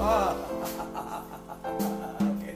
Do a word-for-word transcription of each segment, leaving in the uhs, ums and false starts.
Okay.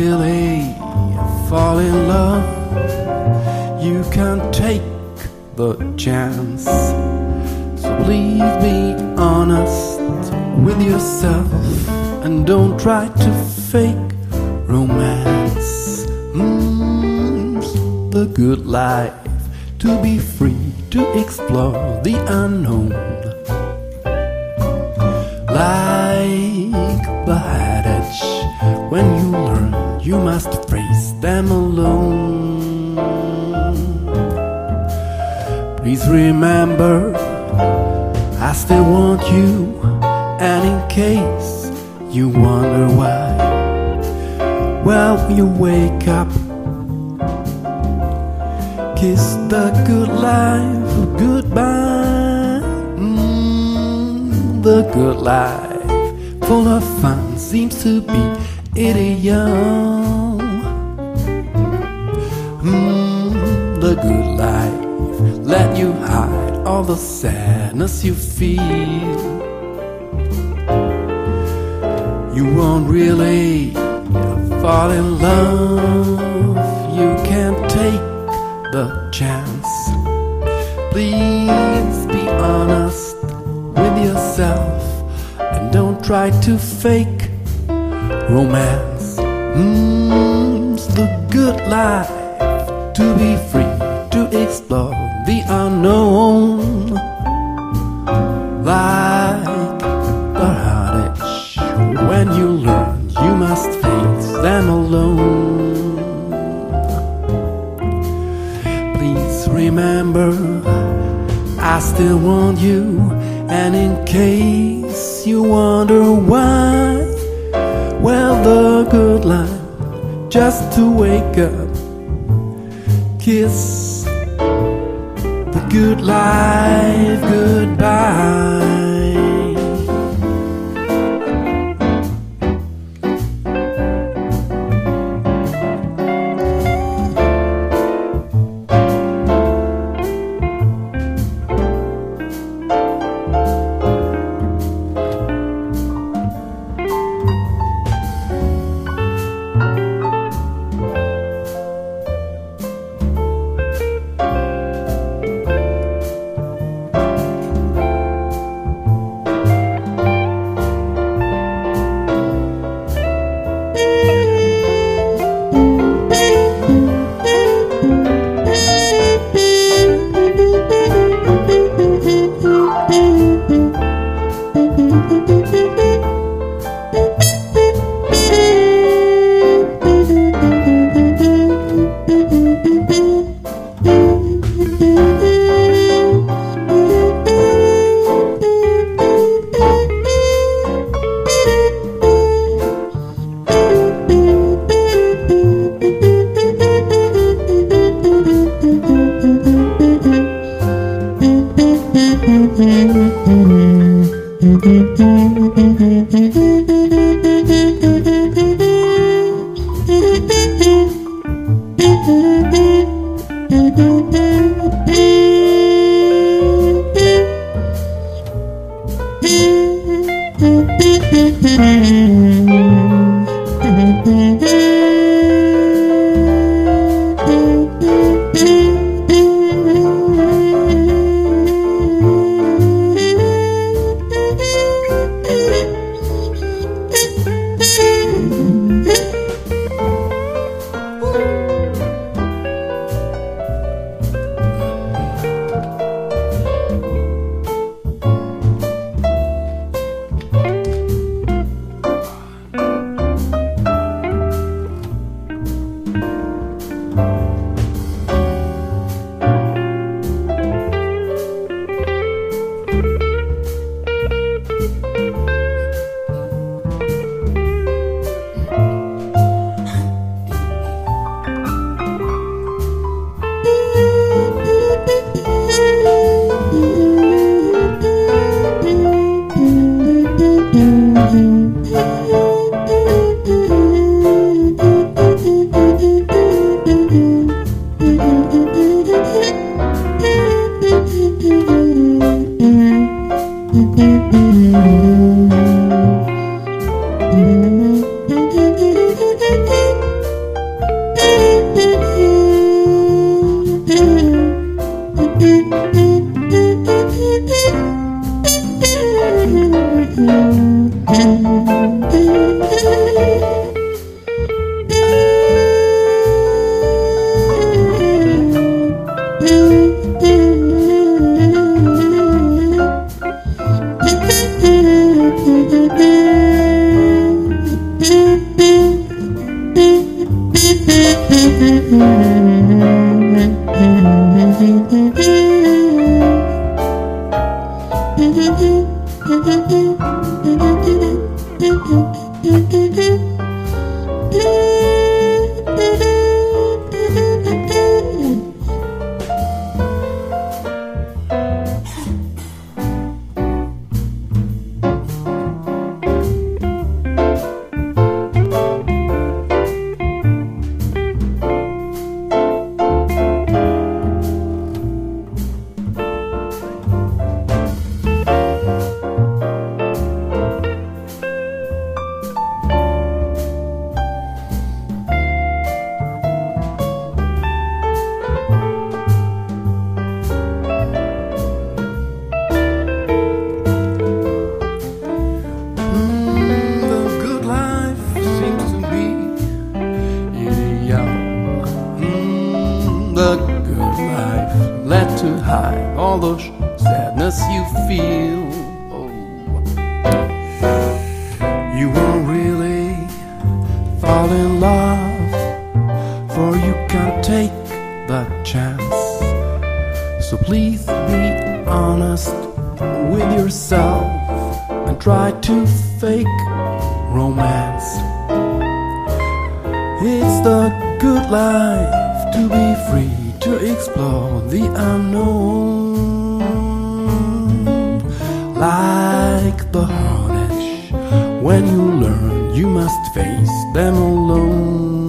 really fall in love, you can't take the chance. So please be honest with yourself and don't try to fake romance. Mm, the good life, to be free, to explore the unknown. Like the adage, when you learn, you must face them alone. Please remember, I still want you, and in case you wonder why, well, you wake up, kiss the good life goodbye. Mm, the good life, full of fun, seems to be idiom. Mm, the good life, let you hide all the sadness you feel. You won't really fall in love, you can't take the chance. Please be honest with yourself and don't try to fake romance. Mm, it's the good life, to be free, to explore the unknown. Like the heartache, when you learn, you must face them alone. Please remember, I still want you, and in case you wonder why, well, the good life, just to wake up, kiss the good life goodbye. The good life led to hide all the sadness you feel. Oh. You won't really fall in love, for you can't take the chance. So please be honest with yourself and try to fake romance. It's the good life to be free, to explore the unknown. Like the heartache, when you learn you must face them alone.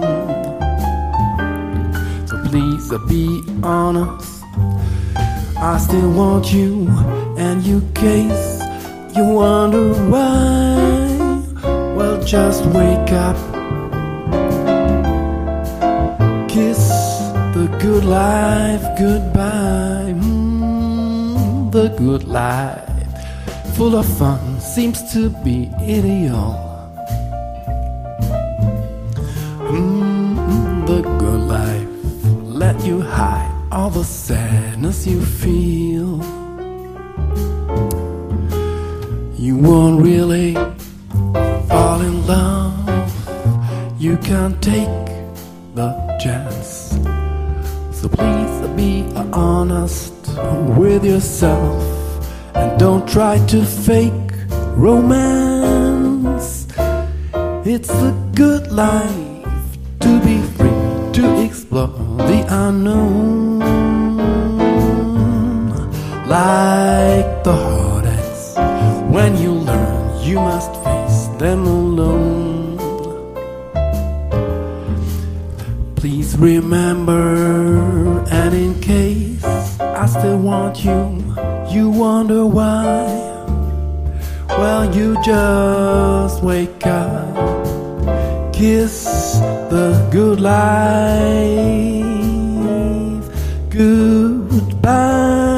So please uh, be honest, I still want you, and you case you wonder why. Well, just wake up, kiss the good life goodbye. Mm, the good life, full of fun, seems to be ideal. Mm, the good life let you hide all the sadness you feel. You won't really fall in love, you can't take the chance. So please be honest with yourself and don't try to fake romance. It's the good life to be free, to explore the unknown. Like the heartaches, when you learn you must face them alone. Please remember, and in case I still want you, you wonder why. Well, you just wake up, kiss the good life goodbye.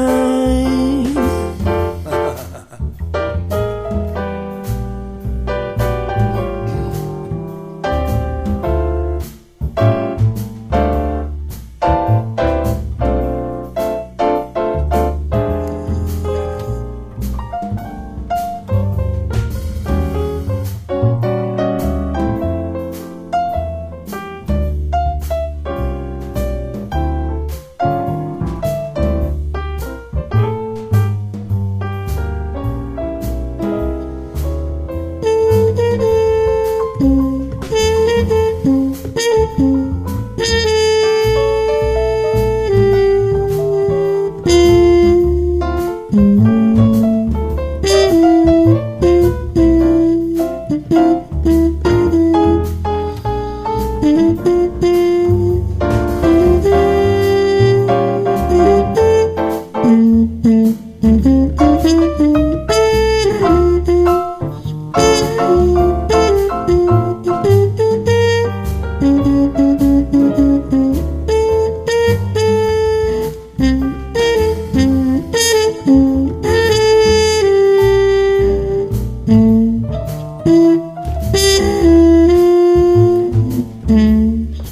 Mm-hmm.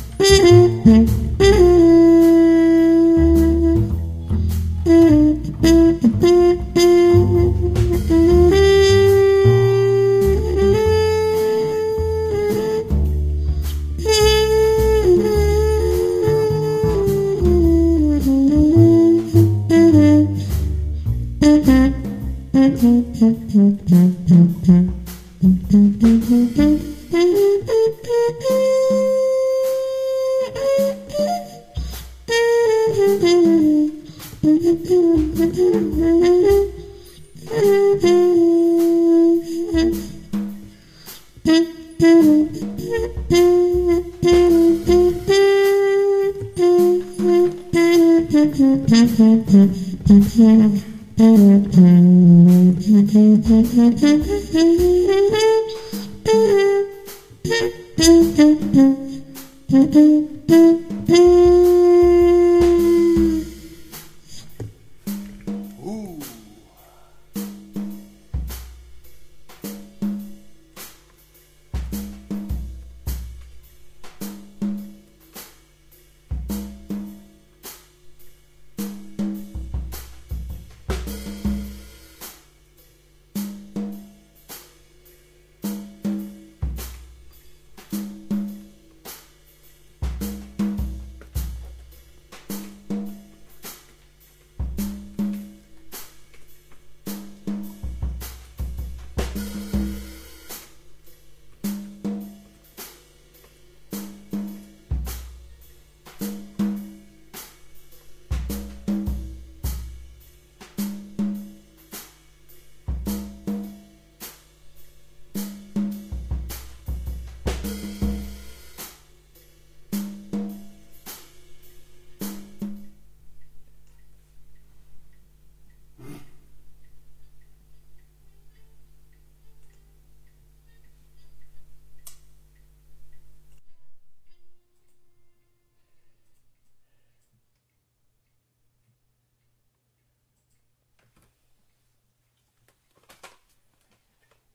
Mm-hmm.